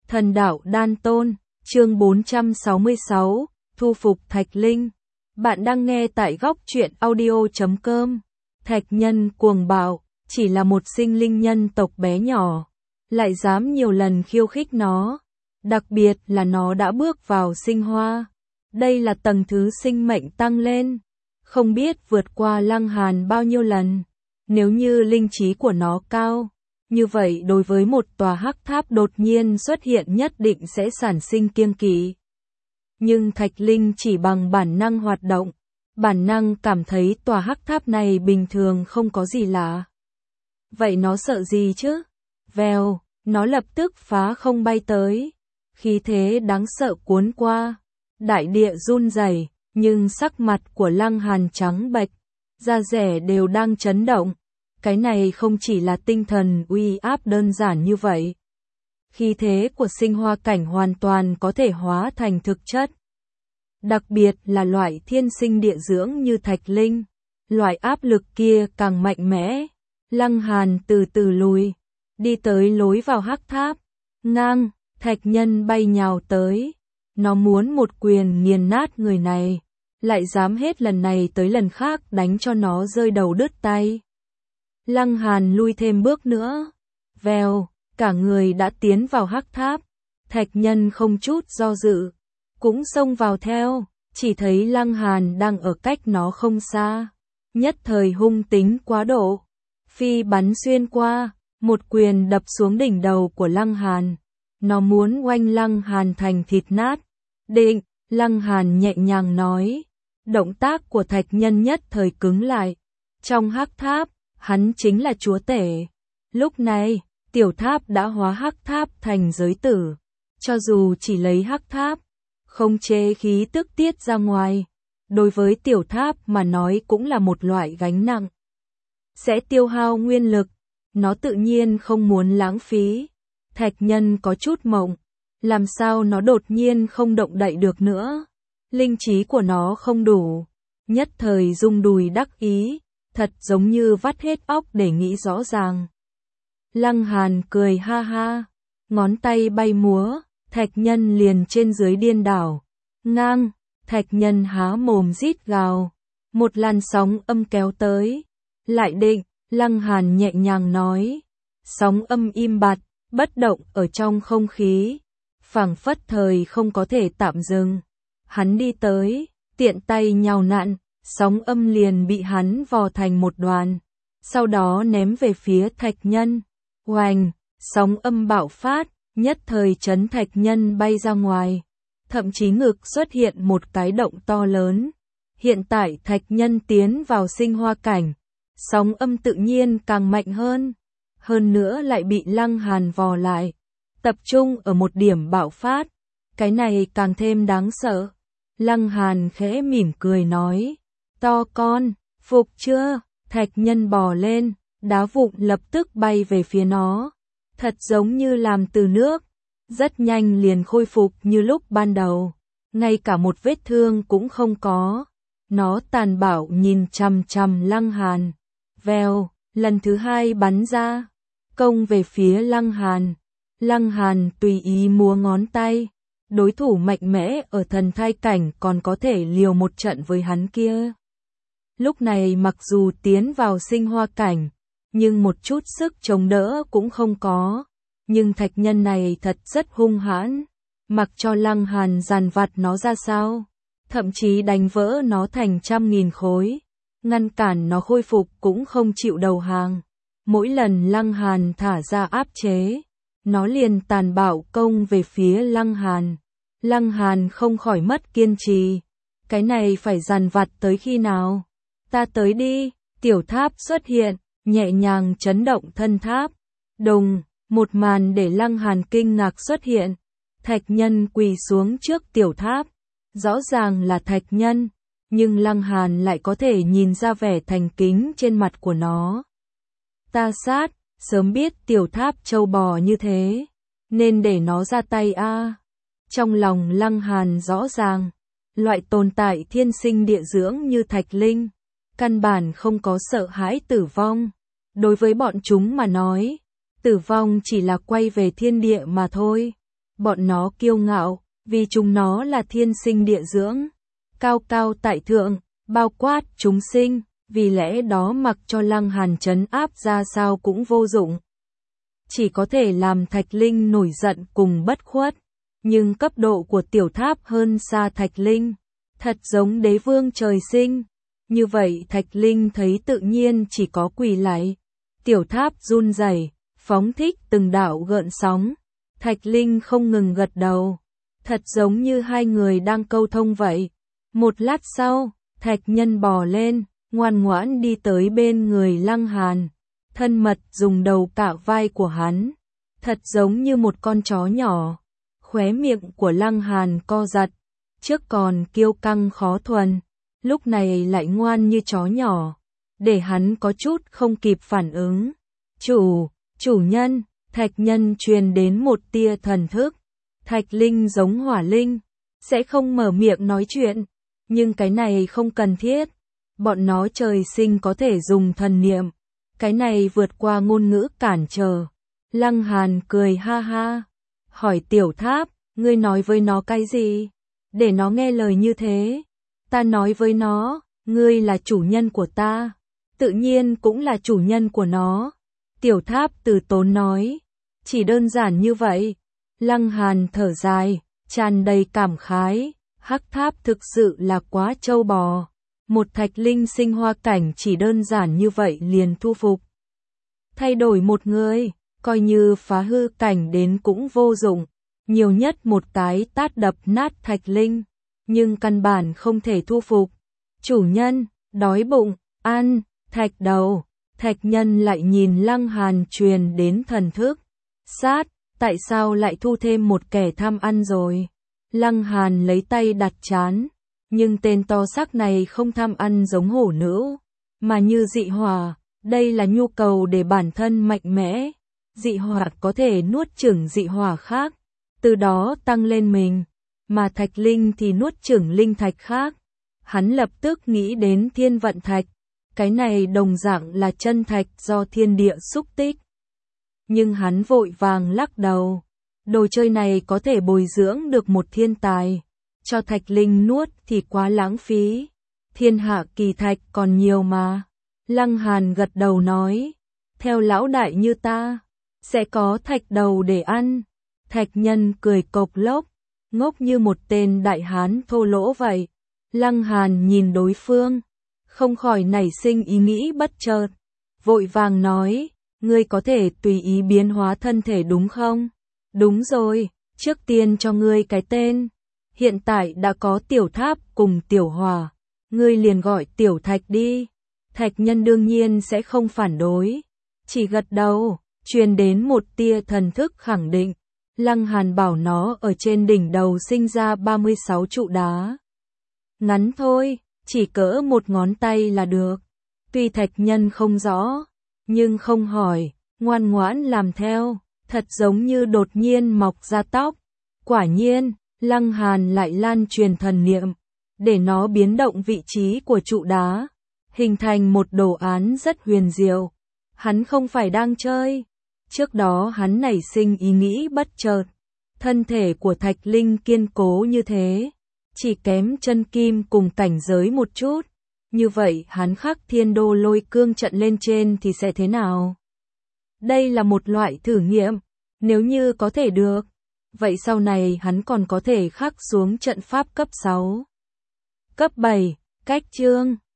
Thần đạo đan tôn, chương 466, thu phục Thạch Linh. Bạn đang nghe tại góc truyện audio.com. Thạch Nhân cuồng bạo, chỉ là một sinh linh nhân tộc bé nhỏ, lại dám nhiều lần khiêu khích nó. Đặc biệt là nó đã bước vào sinh hoa. Đây là tầng thứ sinh mệnh tăng lên, không biết vượt qua Lăng Hàn bao nhiêu lần. Nếu như linh trí của nó cao, như vậy đối với một tòa hắc tháp đột nhiên xuất hiện nhất định sẽ sản sinh kiêng kỵ. Nhưng Thạch Linh chỉ bằng bản năng hoạt động, bản năng cảm thấy tòa hắc tháp này bình thường không có gì lạ. Vậy nó sợ gì chứ? Vèo, nó lập tức phá không bay tới, khí thế đáng sợ cuốn qua, đại địa run rẩy, nhưng sắc mặt của Lăng Hàn trắng bệch, da rẻ đều đang chấn động. Cái này không chỉ là tinh thần uy áp đơn giản như vậy. Khí thế của sinh hoa cảnh hoàn toàn có thể hóa thành thực chất. Đặc biệt là loại thiên sinh địa dưỡng như Thạch Linh, loại áp lực kia càng mạnh mẽ. Lăng Hàn từ từ lùi, đi tới lối vào hắc tháp. Ngang, Thạch Nhân bay nhào tới. Nó muốn một quyền nghiền nát người này, lại dám hết lần này tới lần khác đánh cho nó rơi đầu đứt tay. Lăng Hàn lui thêm bước nữa. Vèo, cả người đã tiến vào hắc tháp. Thạch Nhân không chút do dự, cũng xông vào theo, chỉ thấy Lăng Hàn đang ở cách nó không xa. Nhất thời hung tính quá độ, phi bắn xuyên qua, một quyền đập xuống đỉnh đầu của Lăng Hàn. Nó muốn oanh Lăng Hàn thành thịt nát. Định, Lăng Hàn nhẹ nhàng nói. Động tác của Thạch Nhân nhất thời cứng lại. Trong hắc tháp, hắn chính là chúa tể. Lúc này, tiểu tháp đã hóa hắc tháp thành giới tử. Cho dù chỉ lấy hắc tháp, không chế khí tức tiết ra ngoài, đối với tiểu tháp mà nói cũng là một loại gánh nặng. Sẽ tiêu hao nguyên lực, nó tự nhiên không muốn lãng phí. Thạch Nhân có chút mộng, làm sao nó đột nhiên không động đậy được nữa. Linh trí của nó không đủ, nhất thời rung đùi đắc ý. Thật giống như vắt hết óc để nghĩ rõ ràng. Lăng Hàn cười ha ha, ngón tay bay múa, Thạch Nhân liền trên dưới điên đảo. Ngang, Thạch Nhân há mồm rít gào, một làn sóng âm kéo tới. Lại định, Lăng Hàn nhẹ nhàng nói. Sóng âm im bặt, bất động ở trong không khí, phảng phất thời không có thể tạm dừng. Hắn đi tới, tiện tay nhào nặn. Sóng âm liền bị hắn vò thành một đoàn, sau đó ném về phía Thạch Nhân. Oành, sóng âm bạo phát, nhất thời chấn Thạch Nhân bay ra ngoài, thậm chí ngực xuất hiện một cái động to lớn. Hiện tại Thạch Nhân tiến vào sinh hoa cảnh, sóng âm tự nhiên càng mạnh hơn nữa lại bị Lăng Hàn vò lại, tập trung ở một điểm bạo phát, cái này càng thêm đáng sợ. Lăng Hàn khẽ mỉm cười nói. To con, phục chưa? Thạch Nhân bò lên, đá vụn lập tức bay về phía nó. Thật giống như làm từ nước, rất nhanh liền khôi phục như lúc ban đầu. Ngay cả một vết thương cũng không có. Nó tàn bạo nhìn chằm chằm Lăng Hàn. Vèo, lần thứ hai bắn ra, công về phía Lăng Hàn. Lăng Hàn tùy ý múa ngón tay. Đối thủ mạnh mẽ ở thần thai cảnh còn có thể liều một trận với hắn kia. Lúc này mặc dù tiến vào sinh hoa cảnh, nhưng một chút sức chống đỡ cũng không có. Nhưng Thạch Nhân này thật rất hung hãn, mặc cho Lăng Hàn dàn vặt nó ra sao, thậm chí đánh vỡ nó thành trăm nghìn khối, ngăn cản nó khôi phục cũng không chịu đầu hàng. Mỗi lần Lăng Hàn thả ra áp chế, nó liền tàn bạo công về phía Lăng Hàn. Lăng Hàn không khỏi mất kiên trì, cái này phải dàn vặt tới khi nào? Ta tới đi, tiểu tháp xuất hiện, nhẹ nhàng chấn động thân tháp. Đùng, một màn để Lăng Hàn kinh ngạc xuất hiện. Thạch Nhân quỳ xuống trước tiểu tháp. Rõ ràng là Thạch Nhân, nhưng Lăng Hàn lại có thể nhìn ra vẻ thành kính trên mặt của nó. Ta sát, sớm biết tiểu tháp trâu bò như thế, nên để nó ra tay a. Trong lòng Lăng Hàn rõ ràng, loại tồn tại thiên sinh địa dưỡng như Thạch Linh, căn bản không có sợ hãi tử vong. Đối với bọn chúng mà nói, tử vong chỉ là quay về thiên địa mà thôi. Bọn nó kiêu ngạo, vì chúng nó là thiên sinh địa dưỡng, cao cao tại thượng, bao quát chúng sinh, vì lẽ đó mặc cho Lăng Hàn trấn áp ra sao cũng vô dụng. Chỉ có thể làm Thạch Linh nổi giận cùng bất khuất, nhưng cấp độ của tiểu tháp hơn xa Thạch Linh, thật giống đế vương trời sinh. Như vậy Thạch Linh thấy tự nhiên chỉ có quỳ lạy. Tiểu tháp run rẩy, phóng thích từng đạo gợn sóng. Thạch Linh không ngừng gật đầu, thật giống như hai người đang câu thông vậy. Một lát sau, Thạch Nhân bò lên, ngoan ngoãn đi tới bên người Lăng Hàn, thân mật dùng đầu cạo vai của hắn, thật giống như một con chó nhỏ. Khóe miệng của Lăng Hàn co giật, trước còn kiêu căng khó thuần, lúc này lại ngoan như chó nhỏ, để hắn có chút không kịp phản ứng. Chủ nhân, Thạch Nhân truyền đến một tia thần thức. Thạch Linh giống hỏa linh, sẽ không mở miệng nói chuyện, nhưng cái này không cần thiết. Bọn nó trời sinh có thể dùng thần niệm, cái này vượt qua ngôn ngữ cản trở. Lăng Hàn cười ha ha, hỏi tiểu tháp, ngươi nói với nó cái gì? Để nó nghe lời như thế. Ta nói với nó, ngươi là chủ nhân của ta, tự nhiên cũng là chủ nhân của nó. Tiểu tháp từ tốn nói, chỉ đơn giản như vậy. Lăng Hàn thở dài, tràn đầy cảm khái, Hắc Tháp thực sự là quá trâu bò. Một Thạch Linh sinh hoa cảnh chỉ đơn giản như vậy liền thu phục. Thay đổi một người, coi như phá hư cảnh đến cũng vô dụng, nhiều nhất một cái tát đập nát Thạch Linh, nhưng căn bản không thể thu phục. Chủ nhân, đói bụng, ăn, Thạch đầu. Thạch Nhân lại nhìn Lăng Hàn truyền đến thần thức. Sát, tại sao lại thu thêm một kẻ tham ăn rồi? Lăng Hàn lấy tay đặt trán, nhưng tên to xác này không tham ăn giống hổ nữ, mà như dị hỏa, đây là nhu cầu để bản thân mạnh mẽ. Dị hỏa có thể nuốt chửng dị hỏa khác, từ đó tăng lên mình, mà Thạch Linh thì nuốt chửng linh thạch khác. Hắn lập tức nghĩ đến thiên vận thạch, cái này đồng dạng là chân thạch do thiên địa xúc tích. Nhưng hắn vội vàng lắc đầu, đồ chơi này có thể bồi dưỡng được một thiên tài, cho Thạch Linh nuốt thì quá lãng phí. Thiên hạ kỳ thạch còn nhiều mà. Lăng Hàn gật đầu nói, theo lão đại như ta, sẽ có thạch đầu để ăn. Thạch Nhân cười cộc lốc, ngốc như một tên đại hán thô lỗ vậy. Lăng Hàn nhìn đối phương, không khỏi nảy sinh ý nghĩ bất chợt, vội vàng nói, ngươi có thể tùy ý biến hóa thân thể đúng không? Đúng rồi, trước tiên cho ngươi cái tên. Hiện tại đã có tiểu tháp cùng tiểu hỏa, ngươi liền gọi tiểu thạch đi. Thạch Nhân đương nhiên sẽ không phản đối, chỉ gật đầu, truyền đến một tia thần thức khẳng định. Lăng Hàn bảo nó ở trên đỉnh đầu sinh ra 36 trụ đá. Ngắn thôi, chỉ cỡ một ngón tay là được. Tuy Thạch Nhân không rõ, nhưng không hỏi, ngoan ngoãn làm theo, thật giống như đột nhiên mọc ra tóc. Quả nhiên, Lăng Hàn lại lan truyền thần niệm, để nó biến động vị trí của trụ đá, hình thành một đồ án rất huyền diệu. Hắn không phải đang chơi. Trước đó hắn nảy sinh ý nghĩ bất chợt, thân thể của Thạch Linh kiên cố như thế, chỉ kém chân kim cùng cảnh giới một chút. Như vậy hắn khắc thiên đô lôi cương trận lên trên thì sẽ thế nào? Đây là một loại thử nghiệm, nếu như có thể được, vậy sau này hắn còn có thể khắc xuống trận pháp cấp 6, cấp 7, cách chương.